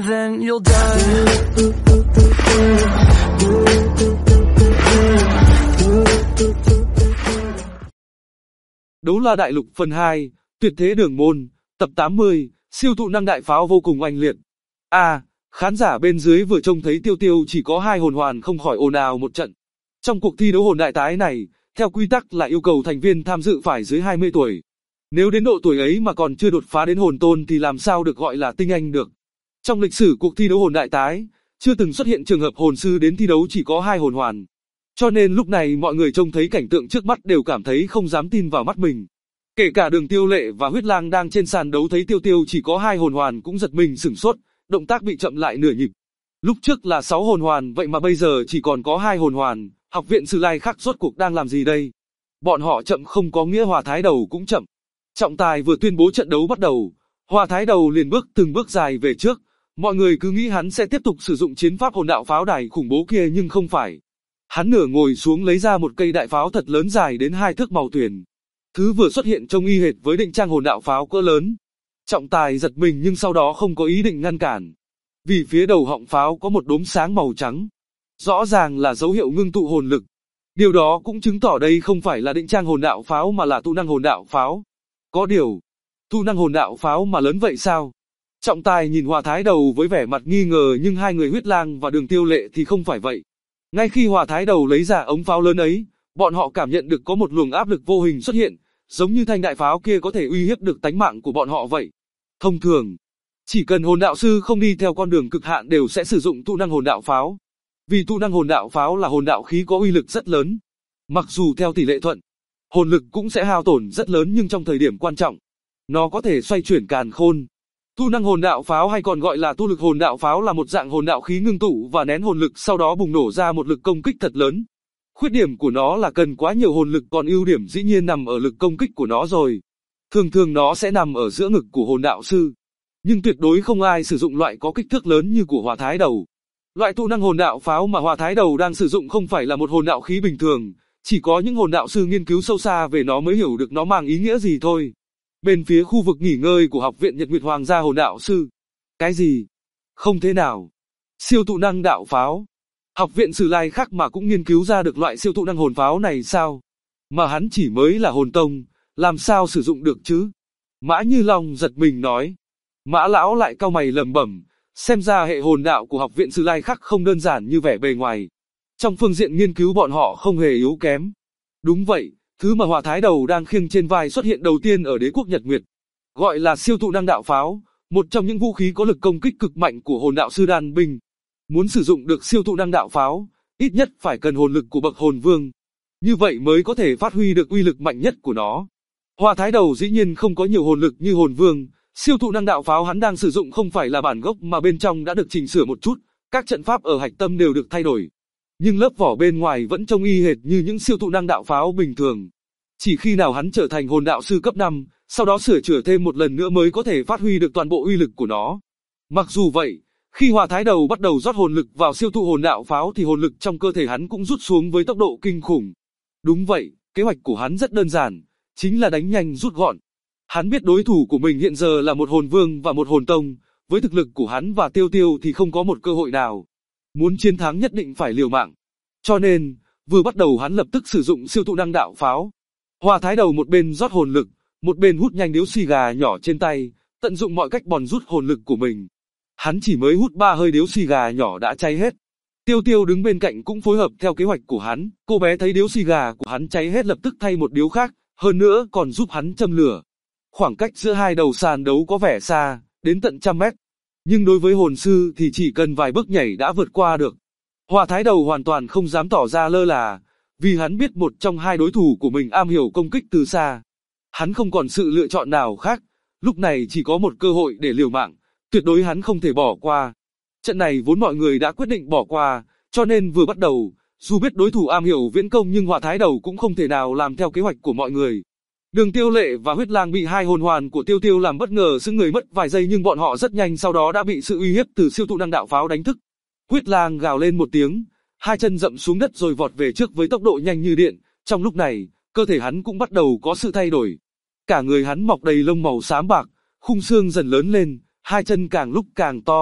and then you'll die. Đấu La Đại Lục phần 2, Tuyệt Thế Đường Môn, tập 80, siêu tụ năng đại pháo vô cùng oanh liệt. Khán giả bên dưới vừa trông thấy Tiêu Tiêu chỉ có 2 hồn hoàn không khỏi ồn ào một trận. Trong cuộc thi đấu hồn đại tái này, theo quy tắc là yêu cầu thành viên tham dự phải dưới 20 tuổi. Nếu đến độ tuổi ấy mà còn chưa đột phá đến hồn tôn thì làm sao được gọi là tinh anh được. Trong lịch sử cuộc thi đấu hồn đại tái, chưa từng xuất hiện trường hợp hồn sư đến thi đấu chỉ có 2 hồn hoàn. Cho nên lúc này mọi người trông thấy cảnh tượng trước mắt đều cảm thấy không dám tin vào mắt mình. Kể cả Đường Tiêu Lệ và Huyết Lang đang trên sàn đấu thấy Tiêu Tiêu chỉ có 2 hồn hoàn cũng giật mình sửng sốt, động tác bị chậm lại nửa nhịp. Lúc trước là 6 hồn hoàn vậy mà bây giờ chỉ còn có 2 hồn hoàn, Học viện Sử Lai Khắc rốt cuộc đang làm gì đây? Bọn họ chậm không có nghĩa Hòa Thái Đầu cũng chậm. Trọng tài vừa tuyên bố trận đấu bắt đầu, Hòa Thái Đầu liền bước từng bước dài về trước, mọi người cứ nghĩ hắn sẽ tiếp tục sử dụng chiến pháp hồn đạo pháo đài khủng bố kia nhưng không phải. Hắn nửa ngồi xuống lấy ra một cây đại pháo thật lớn dài đến 2 thước màu tuyền. Thứ vừa xuất hiện trông y hệt với định trang hồn đạo pháo cỡ lớn. Trọng tài giật mình nhưng sau đó không có ý định ngăn cản. Vì phía đầu họng pháo có một đốm sáng màu trắng. Rõ ràng là dấu hiệu ngưng tụ hồn lực. Điều đó cũng chứng tỏ đây không phải là định trang hồn đạo pháo mà là tụ năng hồn đạo pháo. Có điều, tụ năng hồn đạo pháo mà lớn vậy sao? Trọng tài nhìn Hòa Thái Đầu với vẻ mặt nghi ngờ nhưng hai người Huyết Lang và Đường Tiêu Lệ thì không phải vậy. Ngay khi Hòa Thái Đầu lấy ra ống pháo lớn ấy, bọn họ cảm nhận được có một luồng áp lực vô hình xuất hiện, giống như thanh đại pháo kia có thể uy hiếp được tánh mạng của bọn họ vậy. Thông thường, chỉ cần hồn đạo sư không đi theo con đường cực hạn đều sẽ sử dụng tụ năng hồn đạo pháo. Vì tụ năng hồn đạo pháo là hồn đạo khí có uy lực rất lớn. Mặc dù theo tỷ lệ thuận, hồn lực cũng sẽ hao tổn rất lớn nhưng trong thời điểm quan trọng, nó có thể xoay chuyển càn khôn. Tụ năng hồn đạo pháo hay còn gọi là tu lực hồn đạo pháo là một dạng hồn đạo khí ngưng tụ và nén hồn lực sau đó bùng nổ ra một lực công kích thật lớn. Khuyết điểm của nó là cần quá nhiều hồn lực còn ưu điểm dĩ nhiên nằm ở lực công kích của nó rồi. Thường nó sẽ nằm ở giữa ngực của hồn đạo sư. Nhưng tuyệt đối không ai sử dụng loại có kích thước lớn như của Hòa Thái Đầu. Loại tụ năng hồn đạo pháo mà Hòa Thái Đầu đang sử dụng không phải là một hồn đạo khí bình thường, chỉ có những hồn đạo sư nghiên cứu sâu xa về nó mới hiểu được nó mang ý nghĩa gì thôi. Bên phía khu vực nghỉ ngơi của Học viện Nhật Nguyệt Hoàng gia hồn đạo sư. Cái gì? Không thế nào. Siêu tụ năng đạo pháo. Học viện Sử Lai Khắc mà cũng nghiên cứu ra được loại siêu tụ năng hồn pháo này sao? Mà hắn chỉ mới là hồn tông, làm sao sử dụng được chứ? Mã Như Long giật mình nói. Mã lão lại cau mày lẩm bẩm, xem ra hệ hồn đạo của Học viện Sử Lai Khắc không đơn giản như vẻ bề ngoài. Trong phương diện nghiên cứu bọn họ không hề yếu kém. Đúng vậy, thứ mà Hòa Thái Đầu đang khiêng trên vai xuất hiện đầu tiên ở đế quốc Nhật Nguyệt. Gọi là siêu tụ năng đạo pháo, một trong những vũ khí có lực công kích cực mạnh của hồn đạo sư đan binh. Muốn sử dụng được siêu tụ năng đạo pháo, ít nhất phải cần hồn lực của bậc hồn vương. Như vậy mới có thể phát huy được uy lực mạnh nhất của nó. Hòa Thái Đầu dĩ nhiên không có nhiều hồn lực như hồn vương, siêu tụ năng đạo pháo hắn đang sử dụng không phải là bản gốc mà bên trong đã được chỉnh sửa một chút, các trận pháp ở hạch tâm đều được thay đổi. Nhưng lớp vỏ bên ngoài vẫn trông y hệt như những siêu tụ năng đạo pháo bình thường. Chỉ khi nào hắn trở thành hồn đạo sư cấp 5, sau đó sửa chữa thêm một lần nữa mới có thể phát huy được toàn bộ uy lực của nó. Mặc dù vậy, khi Hòa Thái Đầu bắt đầu rót hồn lực vào siêu tụ hồn đạo pháo thì hồn lực trong cơ thể hắn cũng rút xuống với tốc độ kinh khủng. Đúng vậy, kế hoạch của hắn rất đơn giản, chính là đánh nhanh rút gọn. Hắn biết đối thủ của mình hiện giờ là một hồn vương và một hồn tông, với thực lực của hắn và Tiêu Tiêu thì không có một cơ hội nào. Muốn chiến thắng nhất định phải liều mạng. Cho nên, vừa bắt đầu hắn lập tức sử dụng siêu tụ năng đạo pháo. Hòa Thái Đầu một bên rót hồn lực, một bên hút nhanh điếu xì gà nhỏ trên tay, tận dụng mọi cách bòn rút hồn lực của mình. Hắn chỉ mới hút 3 hơi điếu xì gà nhỏ đã cháy hết. Tiêu Tiêu đứng bên cạnh cũng phối hợp theo kế hoạch của hắn, cô bé thấy điếu xì gà của hắn cháy hết lập tức thay một điếu khác, hơn nữa còn giúp hắn châm lửa. Khoảng cách giữa hai đầu sàn đấu có vẻ xa, đến tận trăm mét. Nhưng đối với hồn sư thì chỉ cần vài bước nhảy đã vượt qua được. Hòa Thái Đầu hoàn toàn không dám tỏ ra lơ là, vì hắn biết một trong hai đối thủ của mình am hiểu công kích từ xa. Hắn không còn sự lựa chọn nào khác, lúc này chỉ có một cơ hội để liều mạng, tuyệt đối hắn không thể bỏ qua. Trận này vốn mọi người đã quyết định bỏ qua, cho nên vừa bắt đầu, dù biết đối thủ am hiểu viễn công nhưng Hòa Thái Đầu cũng không thể nào làm theo kế hoạch của mọi người. Đường Tiêu Lệ và Huyết Lang bị hai hồn hoàn của Tiêu Tiêu làm bất ngờ sững người mất vài giây nhưng bọn họ rất nhanh sau đó đã bị sự uy hiếp từ siêu tụ năng đạo pháo đánh thức. Huyết Lang gào lên một tiếng, hai chân dậm xuống đất rồi vọt về trước với tốc độ nhanh như điện. Trong lúc này, cơ thể hắn cũng bắt đầu có sự thay đổi. Cả người hắn mọc đầy lông màu xám bạc, khung xương dần lớn lên, hai chân càng lúc càng to,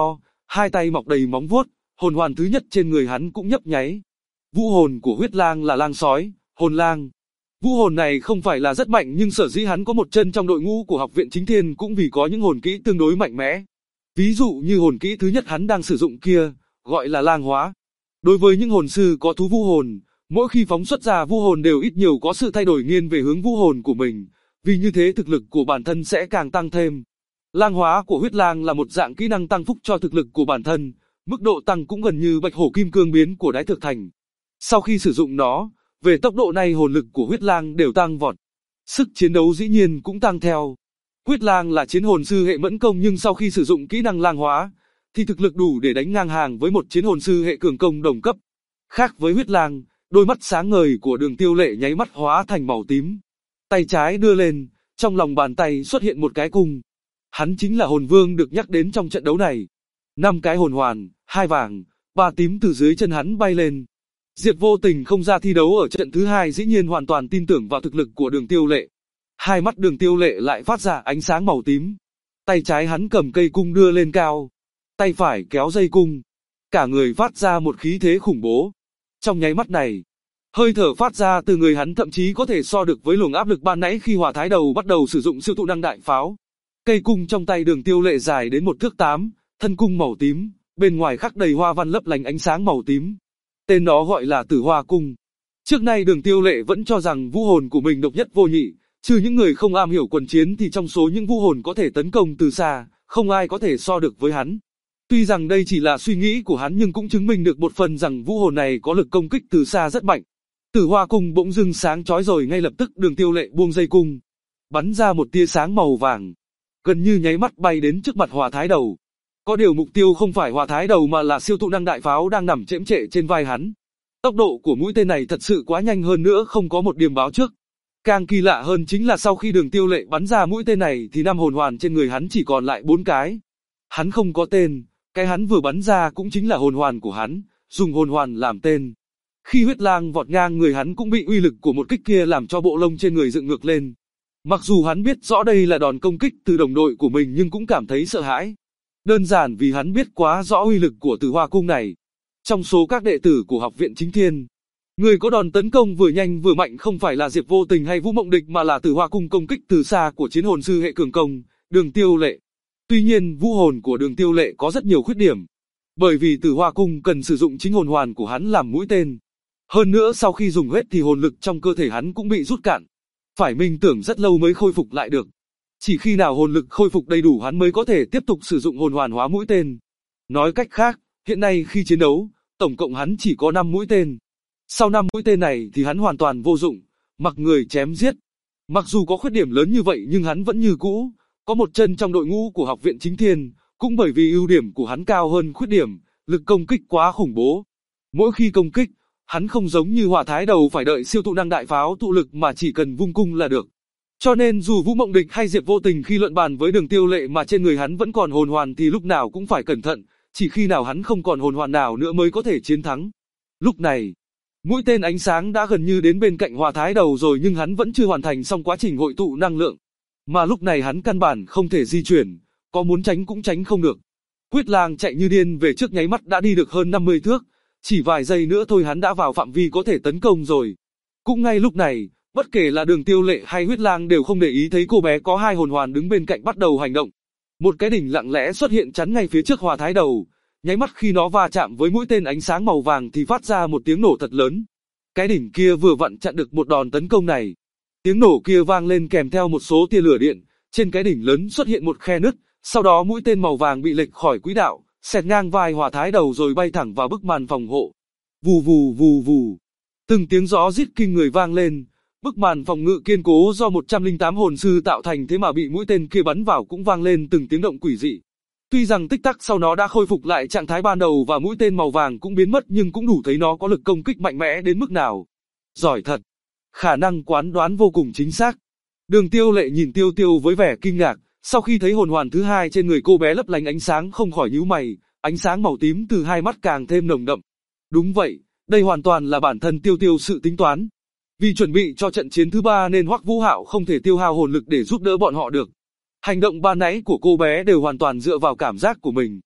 hai tay mọc đầy móng vuốt, hồn hoàn thứ nhất trên người hắn cũng nhấp nháy. Vũ hồn của huyết lang là lang sói, hồn lang. Vũ hồn này không phải là rất mạnh nhưng sở dĩ hắn có một chân trong đội ngũ của học viện chính thiên cũng vì có những hồn kỹ tương đối mạnh mẽ. Ví dụ như hồn kỹ thứ nhất hắn đang sử dụng kia, gọi là lang hóa. Đối với những hồn sư có thú vũ hồn, mỗi khi phóng xuất ra vũ hồn đều ít nhiều có sự thay đổi nghiêng về hướng vũ hồn của mình, vì như thế thực lực của bản thân sẽ càng tăng thêm. Lang hóa của huyết lang là một dạng kỹ năng tăng phúc cho thực lực của bản thân, mức độ tăng cũng gần như bạch hổ kim cương biến của Đái Thược Thành. Sau khi sử dụng nó, về tốc độ này hồn lực của huyết lang đều tăng vọt. Sức chiến đấu dĩ nhiên cũng tăng theo. Huyết lang là chiến hồn sư hệ mẫn công nhưng sau khi sử dụng kỹ năng lang hóa, thì thực lực đủ để đánh ngang hàng với một chiến hồn sư hệ cường công đồng cấp. Khác với huyết lang, đôi mắt sáng ngời của Đường Tiêu Lệ nháy mắt hóa thành màu tím. Tay trái đưa lên, trong lòng bàn tay xuất hiện một cái cung. Hắn chính là hồn vương được nhắc đến trong trận đấu này. 5 cái hồn hoàn, 2 vàng, 3 tím từ dưới chân hắn bay lên. Diệp Vô Tình không ra thi đấu ở trận thứ 2 dĩ nhiên hoàn toàn tin tưởng vào thực lực của Đường Tiêu Lệ. Hai mắt Đường Tiêu Lệ lại phát ra ánh sáng màu tím. Tay trái hắn cầm cây cung đưa lên cao. Tay phải kéo dây cung. Cả người phát ra một khí thế khủng bố. Trong nháy mắt này, hơi thở phát ra từ người hắn thậm chí có thể so được với luồng áp lực ban nãy khi Hỏa Thái Đầu bắt đầu sử dụng siêu tụ năng đại pháo. Cây cung trong tay Đường Tiêu Lệ dài đến 1 thước 8, thân cung màu tím, bên ngoài khắc đầy hoa văn lấp lánh ánh sáng màu tím. Tên nó gọi là Tử Hoa Cung. Trước nay Đường Tiêu Lệ vẫn cho rằng vũ hồn của mình độc nhất vô nhị, trừ những người không am hiểu quần chiến thì trong số những vũ hồn có thể tấn công từ xa, không ai có thể so được với hắn. Tuy rằng đây chỉ là suy nghĩ của hắn nhưng cũng chứng minh được một phần rằng vũ hồn này có lực công kích từ xa rất mạnh. Tử Hoa Cung bỗng dưng sáng chói rồi ngay lập tức Đường Tiêu Lệ buông dây cung, bắn ra một tia sáng màu vàng, gần như nháy mắt bay đến trước mặt Hỏa Thái Đầu. Có điều mục tiêu không phải Hỏa Thái Đầu mà là siêu tụ năng đại pháo đang nằm chễm chệ trên vai hắn. Tốc độ của mũi tên này thật sự quá nhanh hơn nữa không có một điểm báo trước. Càng kỳ lạ hơn chính là sau khi Đường Tiêu Lệ bắn ra mũi tên này thì 5 hồn hoàn trên người hắn chỉ còn lại 4 cái. Hắn không có tên, cái hắn vừa bắn ra cũng chính là hồn hoàn của hắn, dùng hồn hoàn làm tên. Khi huyết lang vọt ngang người hắn cũng bị uy lực của một kích kia làm cho bộ lông trên người dựng ngược lên. Mặc dù hắn biết rõ đây là đòn công kích từ đồng đội của mình nhưng cũng cảm thấy sợ hãi. Đơn giản vì hắn biết quá rõ uy lực của Tử Hoa Cung này. Trong số các đệ tử của học viện chính thiên, người có đòn tấn công vừa nhanh vừa mạnh không phải là Diệp Vô Tình hay Vũ Mộng Địch mà là Tử Hoa Cung công kích từ xa của chiến hồn sư hệ cường công, Đường Tiêu Lệ. Tuy nhiên vũ hồn của Đường Tiêu Lệ có rất nhiều khuyết điểm. Bởi vì Tử Hoa Cung cần sử dụng chính hồn hoàn của hắn làm mũi tên. Hơn nữa sau khi dùng hết thì hồn lực trong cơ thể hắn cũng bị rút cạn. Phải minh tưởng rất lâu mới khôi phục lại được. Chỉ khi nào hồn lực khôi phục đầy đủ hắn mới có thể tiếp tục sử dụng hồn hoàn hóa mũi tên. Nói cách khác, hiện nay khi chiến đấu, tổng cộng hắn chỉ có 5 mũi tên. Sau 5 mũi tên này thì hắn hoàn toàn vô dụng, mặc người chém giết. Mặc dù có khuyết điểm lớn như vậy nhưng hắn vẫn như cũ, có một chân trong đội ngũ của học viện chính thiên, cũng bởi vì ưu điểm của hắn cao hơn khuyết điểm, lực công kích quá khủng bố. Mỗi khi công kích, hắn không giống như Hỏa Thái Đầu phải đợi siêu tụ năng đại pháo tụ lực mà chỉ cần vung cung là được. Cho nên dù Vũ Mộng Địch hay Diệp Vô Tình khi luận bàn với Đường Tiêu Lệ mà trên người hắn vẫn còn hồn hoàn thì lúc nào cũng phải cẩn thận, chỉ khi nào hắn không còn hồn hoàn nào nữa mới có thể chiến thắng. Lúc này, mũi tên ánh sáng đã gần như đến bên cạnh Hỏa Thái Đầu rồi nhưng hắn vẫn chưa hoàn thành xong quá trình hội tụ năng lượng. Mà lúc này hắn căn bản không thể di chuyển, có muốn tránh cũng tránh không được. Huyết lang chạy như điên về trước nháy mắt đã đi được hơn 50 thước, chỉ vài giây nữa thôi hắn đã vào phạm vi có thể tấn công rồi. Cũng ngay lúc này, bất kể là Đường Tiêu Lệ hay huyết lang đều không để ý thấy cô bé có 2 hồn hoàn đứng bên cạnh bắt đầu hành động. Một cái đỉnh lặng lẽ xuất hiện chắn ngay phía trước Hỏa Thái Đầu, nháy mắt khi nó va chạm với mũi tên ánh sáng màu vàng thì phát ra một tiếng nổ thật lớn. Cái đỉnh kia vừa vặn chặn được một đòn tấn công này. Tiếng nổ kia vang lên kèm theo một số tia lửa điện, trên cái đỉnh lớn xuất hiện một khe nứt, sau đó mũi tên màu vàng bị lệch khỏi quỹ đạo, xẹt ngang vai Hỏa Thái Đầu rồi bay thẳng vào bức màn phòng hộ. Vù vù vù vù. Từng tiếng gió rít kinh người vang lên, bức màn phòng ngự kiên cố do 108 hồn sư tạo thành thế mà bị mũi tên kia bắn vào cũng vang lên từng tiếng động quỷ dị. Tuy rằng tích tắc sau nó đã khôi phục lại trạng thái ban đầu và mũi tên màu vàng cũng biến mất nhưng cũng đủ thấy nó có lực công kích mạnh mẽ đến mức nào. Giỏi thật. Khả năng quán đoán vô cùng chính xác. Đường Tiêu Lệ nhìn Tiêu Tiêu với vẻ kinh ngạc, sau khi thấy hồn hoàn thứ 2 trên người cô bé lấp lánh ánh sáng không khỏi nhíu mày, ánh sáng màu tím từ hai mắt càng thêm nồng đậm. Đúng vậy, đây hoàn toàn là bản thân Tiêu Tiêu sự tính toán. Vì chuẩn bị cho trận chiến thứ 3 nên Hoắc Vũ Hạo không thể tiêu hao hồn lực để giúp đỡ bọn họ được. Hành động ban nãy của cô bé đều hoàn toàn dựa vào cảm giác của mình.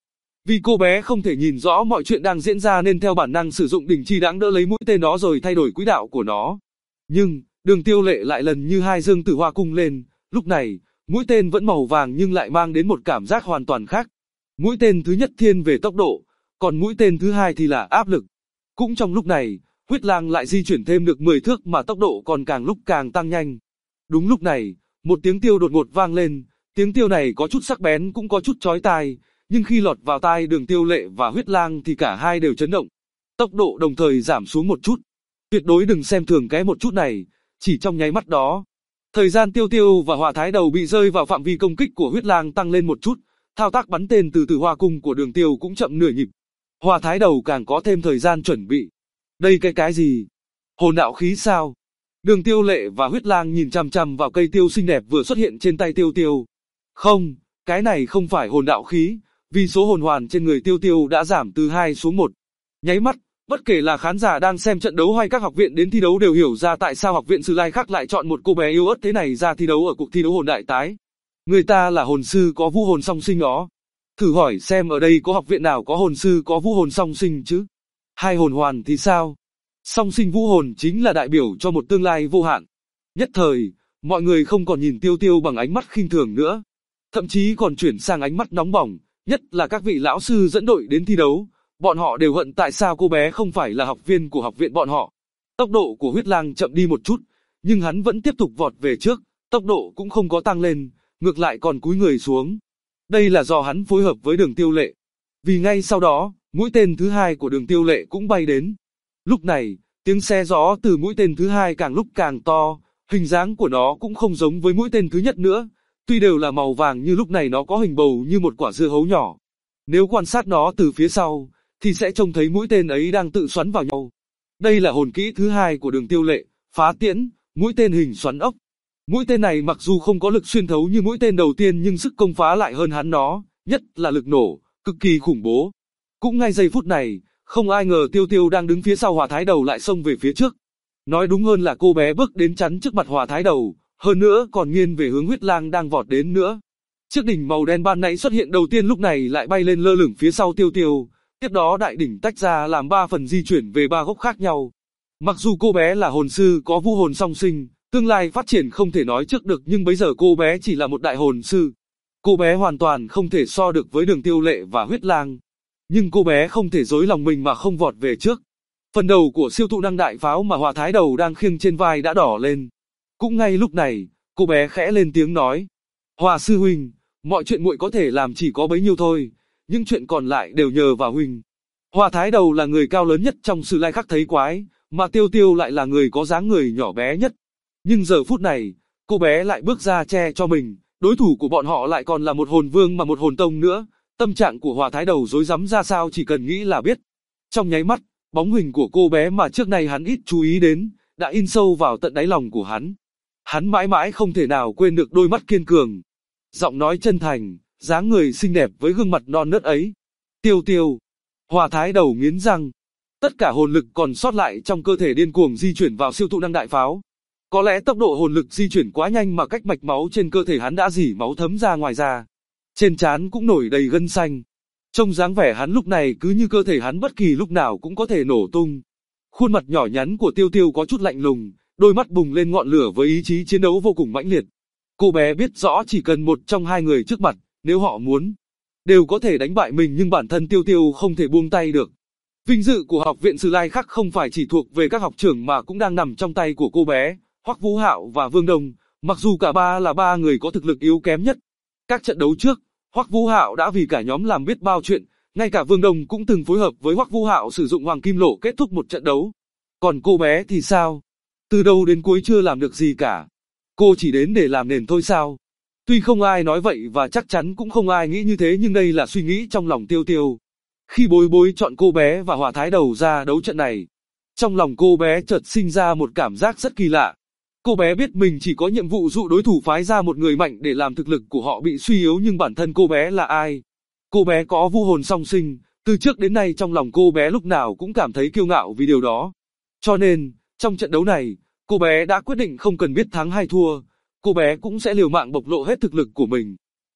Vì cô bé không thể nhìn rõ mọi chuyện đang diễn ra nên theo bản năng sử dụng đỉnh chi đáng đỡ lấy mũi tên đó rồi thay đổi quỹ đạo của nó. Nhưng, Đường Tiêu Lệ lại lần như hai dương tử hoa cung lên, lúc này, mũi tên vẫn màu vàng nhưng lại mang đến một cảm giác hoàn toàn khác. Mũi tên thứ nhất thiên về tốc độ, còn mũi tên thứ hai thì là áp lực. Cũng trong lúc này, Huyết Lang lại di chuyển thêm được 10 thước mà tốc độ còn càng lúc càng tăng nhanh. Đúng lúc này, một tiếng tiêu đột ngột vang lên, tiếng tiêu này có chút sắc bén cũng có chút chói tai, nhưng khi lọt vào tai Đường Tiêu Lệ và Huyết Lang thì cả hai đều chấn động. Tốc độ đồng thời giảm xuống một chút. Tuyệt đối đừng xem thường cái một chút này, chỉ trong nháy mắt đó. Thời gian Tiêu Tiêu và Hỏa Thái Đầu bị rơi vào phạm vi công kích của Huyết Lang tăng lên một chút, thao tác bắn tên từ Tử Hoa Cung của Đường Tiêu cũng chậm nửa nhịp. Hỏa Thái Đầu càng có thêm thời gian chuẩn bị. Đây cái gì? Hồn đạo khí sao? Đường Tiêu Lệ và Huyết Lang nhìn chằm chằm vào cây tiêu xinh đẹp vừa xuất hiện trên tay Tiêu Tiêu. Không, cái này không phải hồn đạo khí, vì số hồn hoàn trên người Tiêu Tiêu đã giảm từ 2 xuống 1. Nháy mắt, bất kể là khán giả đang xem trận đấu hay các học viện đến thi đấu đều hiểu ra tại sao học viện Sử Lai Khắc lại chọn một cô bé yếu ớt thế này ra thi đấu ở cuộc thi đấu hồn đại tái. Người ta là hồn sư có vũ hồn song sinh đó. Thử hỏi xem ở đây có học viện nào có hồn sư có vũ hồn song sinh chứ? Hai hồn hoàn thì sao? Song sinh vũ hồn chính là đại biểu cho một tương lai vô hạn. Nhất thời, mọi người không còn nhìn Tiêu Tiêu bằng ánh mắt khinh thường nữa. Thậm chí còn chuyển sang ánh mắt nóng bỏng, nhất là các vị lão sư dẫn đội đến thi đấu. Bọn họ đều hận tại sao cô bé không phải là học viên của học viện bọn họ. Tốc độ của Huyết Lang chậm đi một chút, nhưng hắn vẫn tiếp tục vọt về trước, tốc độ cũng không có tăng lên, ngược lại còn cúi người xuống. Đây là do hắn phối hợp với Đường Tiêu Lệ. Vì ngay sau đó, mũi tên thứ hai của Đường Tiêu Lệ cũng bay đến. Lúc này, tiếng xe gió từ mũi tên thứ hai càng lúc càng to, hình dáng của nó cũng không giống với mũi tên thứ nhất nữa. Tuy đều là màu vàng nhưng lúc này nó có hình bầu như một quả dưa hấu nhỏ. Nếu quan sát nó từ phía sau, thì sẽ trông thấy mũi tên ấy đang tự xoắn vào nhau. Đây là hồn kỹ thứ hai của Đường Tiêu Lệ, phá tiễn, mũi tên hình xoắn ốc. Mũi tên này mặc dù không có lực xuyên thấu như mũi tên đầu tiên nhưng sức công phá lại hơn hắn nó, nhất là lực nổ, cực kỳ khủng bố. Cũng ngay giây phút này, không ai ngờ Tiêu Tiêu đang đứng phía sau Hỏa Thái Đầu lại xông về phía trước. Nói đúng hơn là cô bé bước đến chắn trước mặt Hỏa Thái Đầu, hơn nữa còn nghiêng về hướng Huyết Lang đang vọt đến nữa. Chiếc đỉnh màu đen ban nãy xuất hiện đầu tiên lúc này lại bay lên lơ lửng phía sau Tiêu Tiêu. Tiếp đó đại đỉnh tách ra làm 3 phần di chuyển về 3 góc khác nhau. Mặc dù cô bé là hồn sư có vũ hồn song sinh, tương lai phát triển không thể nói trước được nhưng bây giờ cô bé chỉ là một đại hồn sư. Cô bé hoàn toàn không thể so được với Đường Tiêu Lệ và Huyết Lang. Nhưng cô bé không thể dối lòng mình mà không vọt về trước. Phần đầu của siêu thụ năng đại pháo mà Hỏa Thái Đầu đang khiêng trên vai đã đỏ lên. Cũng ngay lúc này, cô bé khẽ lên tiếng nói. Hỏa sư huynh, mọi chuyện muội có thể làm chỉ có bấy nhiêu thôi. Những chuyện còn lại đều nhờ vào huynh. Hỏa Thái Đầu là người cao lớn nhất trong Sử Lai Khắc thấy quái, mà Tiêu Tiêu lại là người có dáng người nhỏ bé nhất. Nhưng giờ phút này, cô bé lại bước ra che cho mình, đối thủ của bọn họ lại còn là một hồn vương mà một hồn tông nữa. Tâm trạng của Hỏa Thái Đầu rối rắm ra sao chỉ cần nghĩ là biết. Trong nháy mắt, bóng hình của cô bé mà trước nay hắn ít chú ý đến, đã in sâu vào tận đáy lòng của hắn. Hắn mãi mãi không thể nào quên được đôi mắt kiên cường, giọng nói chân thành, dáng người xinh đẹp với gương mặt non nớt ấy. Tiêu Tiêu. Hỏa Thái Đầu nghiến răng. Tất cả hồn lực còn sót lại trong cơ thể điên cuồng di chuyển vào siêu thụ năng đại pháo. Có lẽ tốc độ hồn lực di chuyển quá nhanh mà cách mạch máu trên cơ thể hắn đã dỉ máu thấm ra ngoài da. Trên trán cũng nổi đầy gân xanh. Trông dáng vẻ hắn lúc này cứ như cơ thể hắn bất kỳ lúc nào cũng có thể nổ tung. Khuôn mặt nhỏ nhắn của Tiêu Tiêu có chút lạnh lùng, đôi mắt bùng lên ngọn lửa với ý chí chiến đấu vô cùng mãnh liệt. Cô bé biết rõ chỉ cần một trong hai người trước mặt, nếu họ muốn, đều có thể đánh bại mình nhưng bản thân Tiêu Tiêu không thể buông tay được. Vinh dự của học viện Sử Lai Khắc không phải chỉ thuộc về các học trưởng mà cũng đang nằm trong tay của cô bé, Hoắc Vũ Hạo và Vương Đông, mặc dù cả ba là ba người có thực lực yếu kém nhất. Các trận đấu trước, Hoắc Vũ Hạo đã vì cả nhóm làm biết bao chuyện, ngay cả Vương Đông cũng từng phối hợp với Hoắc Vũ Hạo sử dụng Hoàng Kim Lộ kết thúc một trận đấu. Còn cô bé thì sao? Từ đầu đến cuối chưa làm được gì cả. Cô chỉ đến để làm nền thôi sao? Tuy không ai nói vậy và chắc chắn cũng không ai nghĩ như thế nhưng đây là suy nghĩ trong lòng Tiêu Tiêu. Khi Bối Bối chọn cô bé và Hỏa Thái Đầu ra đấu trận này, trong lòng cô bé chợt sinh ra một cảm giác rất kỳ lạ. Cô bé biết mình chỉ có nhiệm vụ dụ đối thủ phái ra một người mạnh để làm thực lực của họ bị suy yếu nhưng bản thân cô bé là ai? Cô bé có vũ hồn song sinh, từ trước đến nay trong lòng cô bé lúc nào cũng cảm thấy kiêu ngạo vì điều đó. Cho nên, trong trận đấu này, cô bé đã quyết định không cần biết thắng hay thua, cô bé cũng sẽ liều mạng bộc lộ hết thực lực của mình.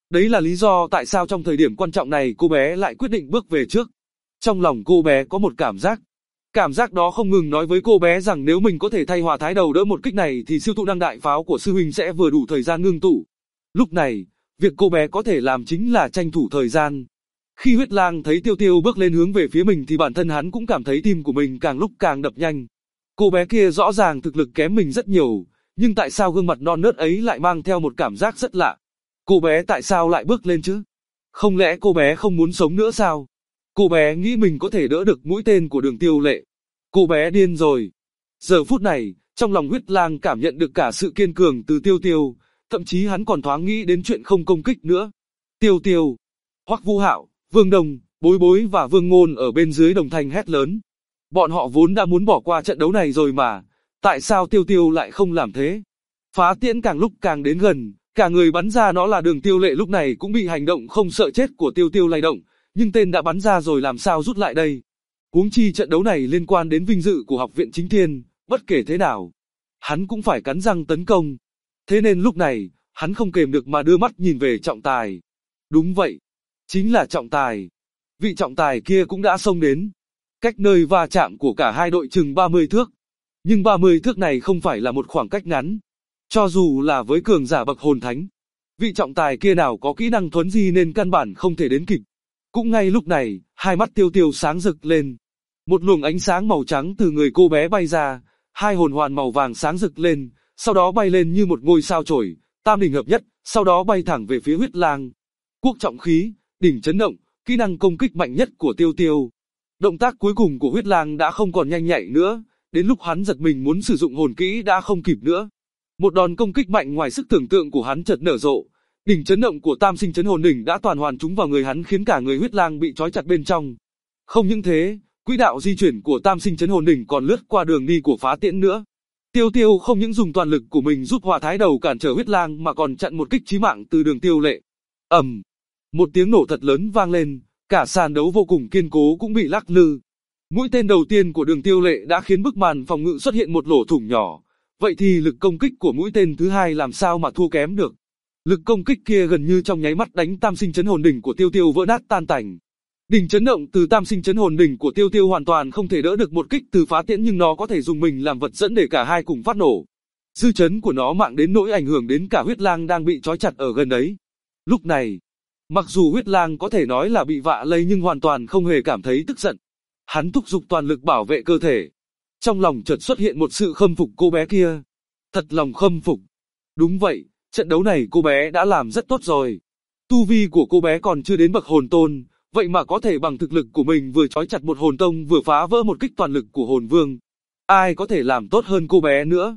Đấy là lý do tại sao trong thời điểm quan trọng này cô bé lại quyết định bước về trước. Trong lòng cô bé có một cảm giác. Cảm giác đó không ngừng nói với cô bé rằng nếu mình có thể thay Hòa Thái Đầu đỡ một kích này thì siêu tụ năng đại pháo của sư huynh sẽ vừa đủ thời gian ngưng tụ. Lúc này, việc cô bé có thể làm chính là tranh thủ thời gian. Khi Huyết Lang thấy Tiêu Tiêu bước lên hướng về phía mình thì bản thân hắn cũng cảm thấy tim của mình càng lúc càng đập nhanh. Cô bé kia rõ ràng thực lực kém mình rất nhiều, nhưng tại sao gương mặt non nớt ấy lại mang theo một cảm giác rất lạ? Cô bé tại sao lại bước lên chứ? Không lẽ cô bé không muốn sống nữa sao? Cô bé nghĩ mình có thể đỡ được mũi tên của Đường Tiêu Lệ. Cô bé điên rồi. Giờ phút này, trong lòng Huyết Lang cảm nhận được cả sự kiên cường từ Tiêu Tiêu, thậm chí hắn còn thoáng nghĩ đến chuyện không công kích nữa. Tiêu Tiêu, Hoắc Vũ Hạo, Vương Đông, Bối Bối và Vương Ngôn ở bên dưới đồng thanh hét lớn. Bọn họ vốn đã muốn bỏ qua trận đấu này rồi mà, tại sao Tiêu Tiêu lại không làm thế? Phá tiễn càng lúc càng đến gần, cả người bắn ra nó là Đường Tiêu Lệ lúc này cũng bị hành động không sợ chết của Tiêu Tiêu lay động, nhưng tên đã bắn ra rồi làm sao rút lại đây? Huống chi trận đấu này liên quan đến vinh dự của học viện Chính Thiên, bất kể thế nào, hắn cũng phải cắn răng tấn công. Thế nên lúc này, hắn không kềm được mà đưa mắt nhìn về trọng tài. Đúng vậy, chính là trọng tài. Vị trọng tài kia cũng đã xông đến. Cách nơi va chạm của cả hai đội chừng 30 thước. Nhưng 30 thước này không phải là một khoảng cách ngắn. Cho dù là với cường giả bậc hồn thánh, vị trọng tài kia nào có kỹ năng thuấn di nên căn bản không thể đến kịp. Cũng ngay lúc này, hai mắt Tiêu Tiêu sáng rực lên. Một luồng ánh sáng màu trắng từ người cô bé bay ra, hai hồn hoàn màu vàng sáng rực lên, sau đó bay lên như một ngôi sao chổi, tam đỉnh hợp nhất, sau đó bay thẳng về phía Huyết Lang. Quốc trọng khí, đỉnh chấn động, kỹ năng công kích mạnh nhất của Tiêu Tiêu. Động tác cuối cùng của Huyết Lang đã không còn nhanh nhạy nữa, đến lúc hắn giật mình muốn sử dụng hồn kỹ đã không kịp nữa. Một đòn công kích mạnh ngoài sức tưởng tượng của hắn chợt nở rộ, đỉnh chấn động của Tam Sinh Chấn Hồn Đỉnh đã toàn hoàn trúng vào người hắn khiến cả người Huyết Lang bị trói chặt bên trong. Không những thế, quỹ đạo di chuyển của Tam Sinh Chấn Hồn Đỉnh còn lướt qua đường đi của phá tiễn nữa. Tiêu Tiêu không những dùng toàn lực của mình giúp Hòa Thái Đầu cản trở Huyết Lang mà còn chặn một kích chí mạng từ Đường Tiêu Lệ. Ầm, một tiếng nổ thật lớn vang lên, cả sàn đấu vô cùng kiên cố cũng bị lắc lư. Mũi tên đầu tiên của Đường Tiêu Lệ đã khiến bức màn phòng ngự xuất hiện một lỗ thủng nhỏ. Vậy thì lực công kích của mũi tên thứ hai làm sao mà thua kém được? Lực công kích kia gần như trong nháy mắt đánh Tam Sinh Chấn Hồn Đỉnh của Tiêu Tiêu vỡ nát tan tành. Đỉnh chấn động từ Tam Sinh Chấn Hồn Đỉnh của Tiêu Tiêu hoàn toàn không thể đỡ được một kích từ phá tiễn nhưng nó có thể dùng mình làm vật dẫn để cả hai cùng phát nổ. Dư chấn của nó mạnh đến nỗi ảnh hưởng đến cả Huyết Lang đang bị trói chặt ở gần đấy. Lúc này, mặc dù Huyết Lang có thể nói là bị vạ lây nhưng hoàn toàn không hề cảm thấy tức giận. Hắn thúc giục toàn lực bảo vệ cơ thể. Trong lòng chợt xuất hiện một sự khâm phục cô bé kia. Thật lòng khâm phục. Đúng vậy, trận đấu này cô bé đã làm rất tốt rồi. Tu vi của cô bé còn chưa đến bậc hồn tôn, vậy mà có thể bằng thực lực của mình vừa trói chặt một hồn tông vừa phá vỡ một kích toàn lực của hồn vương. Ai có thể làm tốt hơn cô bé nữa?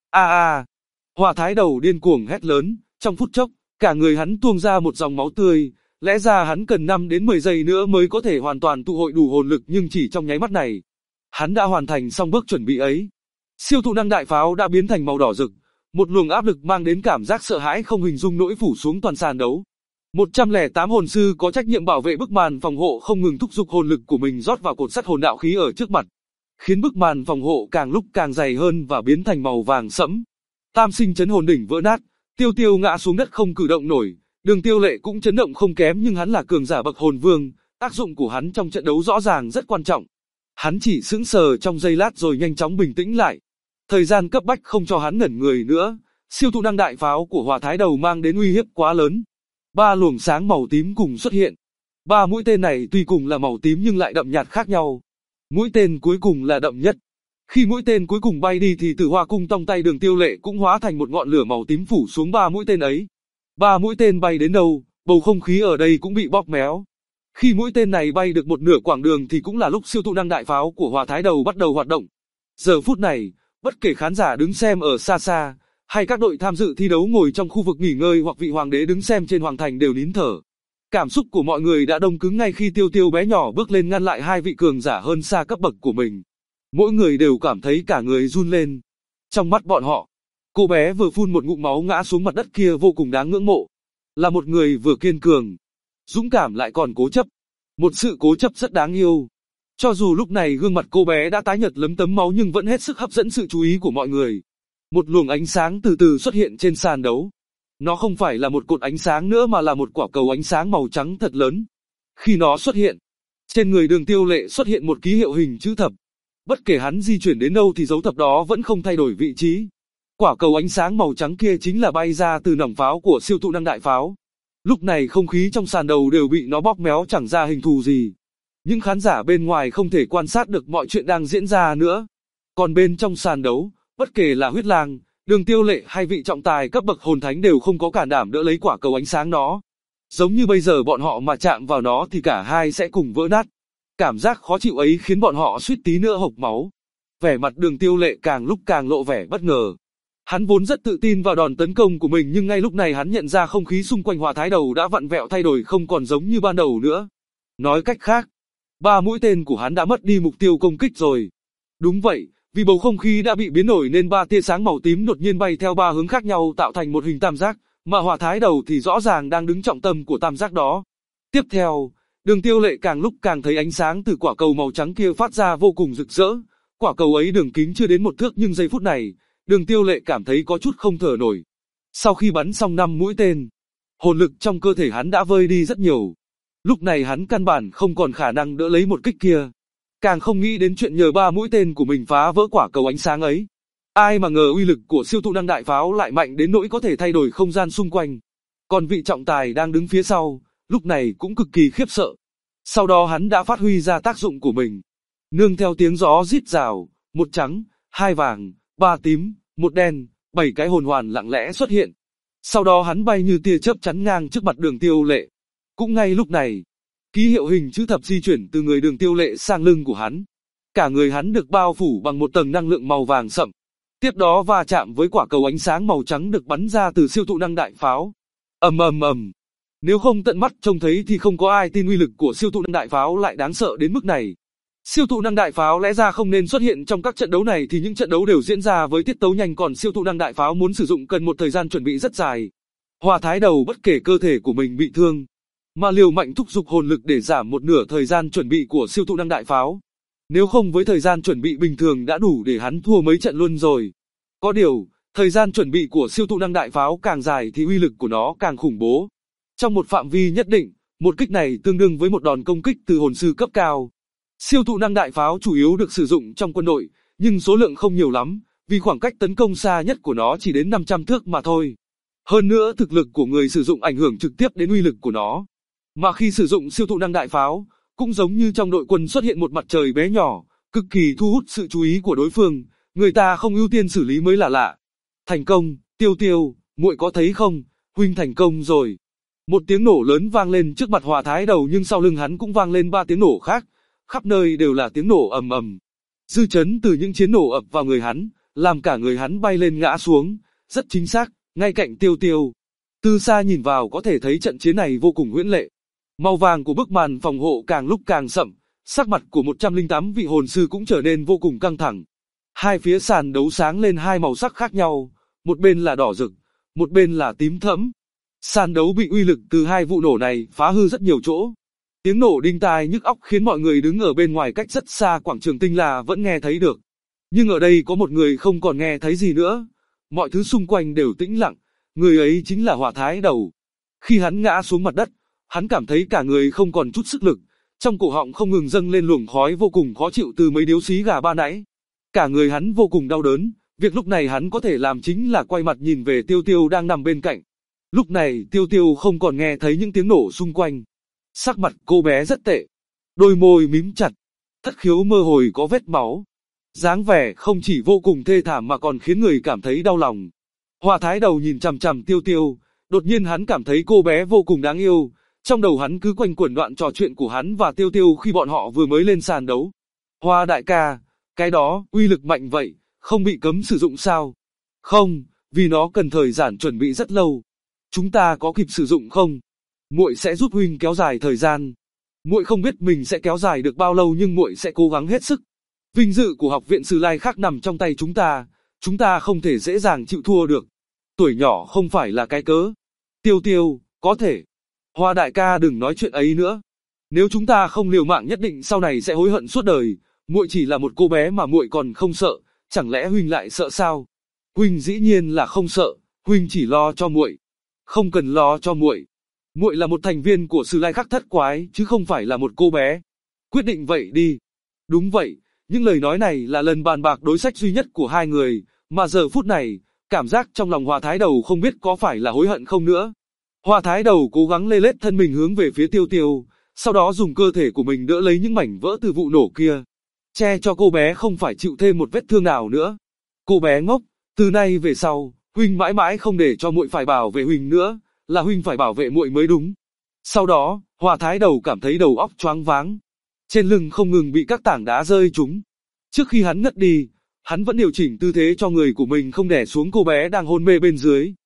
Hòa Thái Đầu điên cuồng hét lớn, trong phút chốc, cả người hắn tuôn ra một dòng máu tươi, lẽ ra hắn cần 5 đến 10 giây nữa mới có thể hoàn toàn tụ hội đủ hồn lực nhưng chỉ trong nháy mắt này, hắn đã hoàn thành xong bước chuẩn bị ấy. Siêu thụ năng đại pháo đã biến thành màu đỏ rực, một luồng áp lực mang đến cảm giác sợ hãi không hình dung nỗi phủ xuống toàn sàn đấu. 108 hồn sư có trách nhiệm bảo vệ bức màn phòng hộ không ngừng thúc giục hồn lực của mình rót vào cột sắt hồn đạo khí ở trước mặt, khiến bức màn phòng hộ càng lúc càng dày hơn và biến thành màu vàng sẫm. Tam Sinh Chấn Hồn Đỉnh vỡ nát, Tiêu Tiêu ngã xuống đất không cử động nổi, Đường Tiêu Lệ cũng chấn động không kém nhưng hắn là cường giả bậc hồn vương, tác dụng của hắn trong trận đấu rõ ràng rất quan trọng. Hắn chỉ sững sờ trong giây lát rồi nhanh chóng bình tĩnh lại. Thời gian cấp bách không cho hắn ngẩn người nữa, siêu thụ năng đại pháo của Hòa Thái Đầu mang đến uy hiếp quá lớn. 3 luồng sáng màu tím cùng xuất hiện. 3 mũi tên này tuy cùng là màu tím nhưng lại đậm nhạt khác nhau. Mũi tên cuối cùng là đậm nhất. Khi mũi tên cuối cùng bay đi thì Tử Hoa cung trong tay Đường Tiêu Lệ cũng hóa thành một ngọn lửa màu tím phủ xuống 3 mũi tên ấy. 3 mũi tên bay đến đâu, bầu không khí ở đây cũng bị bóp méo. Khi mũi tên này bay được một nửa quãng đường thì cũng là lúc siêu thụ năng đại pháo của Hòa Thái Đầu bắt đầu hoạt động. Giờ phút này, bất kể khán giả đứng xem ở xa xa, hay các đội tham dự thi đấu ngồi trong khu vực nghỉ ngơi hoặc vị hoàng đế đứng xem trên hoàng thành đều nín thở. Cảm xúc của mọi người đã đông cứng ngay khi Tiêu Tiêu bé nhỏ bước lên ngăn lại hai vị cường giả hơn xa cấp bậc của mình. Mỗi người đều cảm thấy cả người run lên. Trong mắt bọn họ, cô bé vừa phun một ngụm máu ngã xuống mặt đất kia vô cùng đáng ngưỡng mộ. Là một người vừa kiên cường, dũng cảm lại còn cố chấp. Một sự cố chấp rất đáng yêu. Cho dù lúc này gương mặt cô bé đã tái nhợt lấm tấm máu nhưng vẫn hết sức hấp dẫn sự chú ý của mọi người. Một luồng ánh sáng từ từ xuất hiện trên sàn đấu. Nó không phải là một cột ánh sáng nữa mà là một quả cầu ánh sáng màu trắng thật lớn. Khi nó xuất hiện, trên người Đường Tiêu Lệ xuất hiện một ký hiệu hình chữ thập. Bất kể hắn di chuyển đến đâu thì dấu thập đó vẫn không thay đổi vị trí. Quả cầu ánh sáng màu trắng kia chính là bay ra từ nòng pháo của siêu tụ năng đại pháo. Lúc này không khí trong sàn đấu đều bị nó bóp méo chẳng ra hình thù gì. Những khán giả bên ngoài không thể quan sát được mọi chuyện đang diễn ra nữa. Còn bên trong sàn đấu, bất kể là Huyết Lang, Đường Tiêu Lệ hay vị trọng tài cấp bậc hồn thánh đều không có can đảm đỡ lấy quả cầu ánh sáng đó. Giống như bây giờ bọn họ mà chạm vào nó thì cả hai sẽ cùng vỡ nát. Cảm giác khó chịu ấy khiến bọn họ suýt tí nữa hộc máu. Vẻ mặt Đường Tiêu Lệ càng lúc càng lộ vẻ bất ngờ. Hắn vốn rất tự tin vào đòn tấn công của mình nhưng ngay lúc này hắn nhận ra không khí xung quanh Hỏa Thái Đầu đã vặn vẹo thay đổi không còn giống như ban đầu nữa. Nói cách khác, 3 mũi tên của hắn đã mất đi mục tiêu công kích rồi. Đúng vậy, vì bầu không khí đã bị biến đổi nên 3 tia sáng màu tím đột nhiên bay theo 3 hướng khác nhau tạo thành một hình tam giác, mà Hỏa Thái Đầu thì rõ ràng đang đứng trọng tâm của tam giác đó. Tiếp theo, Đường Tiêu Lệ càng lúc càng thấy ánh sáng từ quả cầu màu trắng kia phát ra vô cùng rực rỡ. Quả cầu ấy đường kính chưa đến 1 thước nhưng giây phút này, Đường Tiêu Lệ cảm thấy có chút không thở nổi. Sau khi bắn xong 5 mũi tên, hồn lực trong cơ thể hắn đã vơi đi rất nhiều. Lúc này hắn căn bản không còn khả năng đỡ lấy một kích kia. Càng không nghĩ đến chuyện nhờ 3 mũi tên của mình phá vỡ quả cầu ánh sáng ấy. Ai mà ngờ uy lực của siêu tụ năng đại pháo lại mạnh đến nỗi có thể thay đổi không gian xung quanh. Còn vị trọng tài đang đứng phía sau, lúc này cũng cực kỳ khiếp sợ. Sau đó hắn đã phát huy ra tác dụng của mình. Nương theo tiếng gió rít rào, 1 trắng, 2 vàng, 3 tím, 1 đen, 7 cái hồn hoàn lặng lẽ xuất hiện. Sau đó hắn bay như tia chớp chắn ngang trước mặt Đường Tiêu Lệ. Cũng ngay lúc này, ký hiệu hình chữ thập di chuyển từ người Đường Tiêu Lệ sang lưng của hắn. Cả người hắn được bao phủ bằng một tầng năng lượng màu vàng sậm. Tiếp đó va chạm với quả cầu ánh sáng màu trắng được bắn ra từ siêu tụ năng đại pháo. Ầm ầm ầm. Nếu không tận mắt trông thấy thì không có ai tin uy lực của siêu tụ năng đại pháo lại đáng sợ đến mức này. Siêu tụ năng đại pháo lẽ ra không nên xuất hiện trong các trận đấu này thì những trận đấu đều diễn ra với tiết tấu nhanh, còn siêu tụ năng đại pháo muốn sử dụng cần một thời gian chuẩn bị rất dài. Hỏa Thái Đầu bất kể cơ thể của mình bị thương, mà liều mạnh thúc giục hồn lực để giảm một nửa thời gian chuẩn bị của siêu tụ năng đại pháo. Nếu không với thời gian chuẩn bị bình thường đã đủ để hắn thua mấy trận luôn rồi. Có điều, thời gian chuẩn bị của siêu tụ năng đại pháo càng dài thì uy lực của nó càng khủng bố. Trong một phạm vi nhất định, một kích này tương đương với một đòn công kích từ hồn sư cấp cao. Siêu tụ năng đại pháo chủ yếu được sử dụng trong quân đội, nhưng số lượng không nhiều lắm, vì khoảng cách tấn công xa nhất của nó chỉ đến 500 thước mà thôi. Hơn nữa thực lực của người sử dụng ảnh hưởng trực tiếp đến uy lực của nó. Mà khi sử dụng siêu tụ năng đại pháo, cũng giống như trong đội quân xuất hiện một mặt trời bé nhỏ, cực kỳ thu hút sự chú ý của đối phương, người ta không ưu tiên xử lý mới là lạ. Thành công, Tiêu Tiêu, muội có thấy không, huynh thành công rồi. Một tiếng nổ lớn vang lên trước mặt Hỏa Thái Đầu nhưng sau lưng hắn cũng vang lên 3 tiếng nổ khác, khắp nơi đều là tiếng nổ ầm ầm. Dư chấn từ những chiến nổ ập vào người hắn, làm cả người hắn bay lên ngã xuống, rất chính xác, ngay cạnh Tiêu Tiêu. Từ xa nhìn vào có thể thấy trận chiến này vô cùng huyễn lệ. Màu vàng của bức màn phòng hộ càng lúc càng sậm, sắc mặt của 108 vị hồn sư cũng trở nên vô cùng căng thẳng. Hai phía sàn đấu sáng lên 2 màu sắc khác nhau, một bên là đỏ rực, một bên là tím thẫm. Sàn đấu bị uy lực từ 2 vụ nổ này phá hư rất nhiều chỗ. Tiếng nổ đinh tai nhức óc khiến mọi người đứng ở bên ngoài cách rất xa quảng trường Tinh La vẫn nghe thấy được. Nhưng ở đây có một người không còn nghe thấy gì nữa. Mọi thứ xung quanh đều tĩnh lặng, người ấy chính là Hỏa Thái Đầu. Khi hắn ngã xuống mặt đất, hắn cảm thấy cả người không còn chút sức lực, trong cổ họng không ngừng dâng lên luồng khói vô cùng khó chịu từ mấy điếu xí gà ban nãy. Cả người hắn vô cùng đau đớn, việc lúc này hắn có thể làm chính là quay mặt nhìn về Tiêu Tiêu đang nằm bên cạnh. Lúc này Tiêu Tiêu không còn nghe thấy những tiếng nổ xung quanh. Sắc mặt cô bé rất tệ, đôi môi mím chặt, thất khiếu mơ hồi có vết máu. Dáng vẻ không chỉ vô cùng thê thảm mà còn khiến người cảm thấy đau lòng. Hỏa Thái Đầu nhìn chằm chằm Tiêu Tiêu, đột nhiên hắn cảm thấy cô bé vô cùng đáng yêu. Trong đầu hắn cứ quanh quẩn đoạn trò chuyện của hắn và Tiêu Tiêu khi bọn họ vừa mới lên sàn đấu. Hoa đại ca, cái đó, uy lực mạnh vậy, không bị cấm sử dụng sao? Không, vì nó cần thời gian chuẩn bị rất lâu. Chúng ta có kịp sử dụng không? Muội sẽ giúp huynh kéo dài thời gian. Muội không biết mình sẽ kéo dài được bao lâu nhưng muội sẽ cố gắng hết sức. Vinh dự của học viện Sử Lai Khắc nằm trong tay chúng ta không thể dễ dàng chịu thua được. Tuổi nhỏ không phải là cái cớ. Tiêu Tiêu, có thể. Hoa đại ca đừng nói chuyện ấy nữa. Nếu chúng ta không liều mạng nhất định sau này sẽ hối hận suốt đời. Muội chỉ là một cô bé mà muội còn không sợ, chẳng lẽ huynh lại sợ sao? Huynh dĩ nhiên là không sợ, huynh chỉ lo cho muội. Không cần lo cho muội. Muội là một thành viên của Sử Lai Khắc Thất Quái, chứ không phải là một cô bé. Quyết định vậy đi. Đúng vậy, những lời nói này là lần bàn bạc đối sách duy nhất của hai người, mà giờ phút này, cảm giác trong lòng Hòa Thái Đầu không biết có phải là hối hận không nữa. Hòa Thái Đầu cố gắng lê lết thân mình hướng về phía Tiêu Tiêu, sau đó dùng cơ thể của mình đỡ lấy những mảnh vỡ từ vụ nổ kia, che cho cô bé không phải chịu thêm một vết thương nào nữa. Cô bé ngốc, từ nay về sau, huynh mãi mãi không để cho muội phải bảo vệ huynh nữa, là huynh phải bảo vệ muội mới đúng. Sau đó, Hòa Thái Đầu cảm thấy đầu óc choáng váng, trên lưng không ngừng bị các tảng đá rơi trúng. Trước khi hắn ngất đi, hắn vẫn điều chỉnh tư thế cho người của mình không đè xuống cô bé đang hôn mê bên dưới.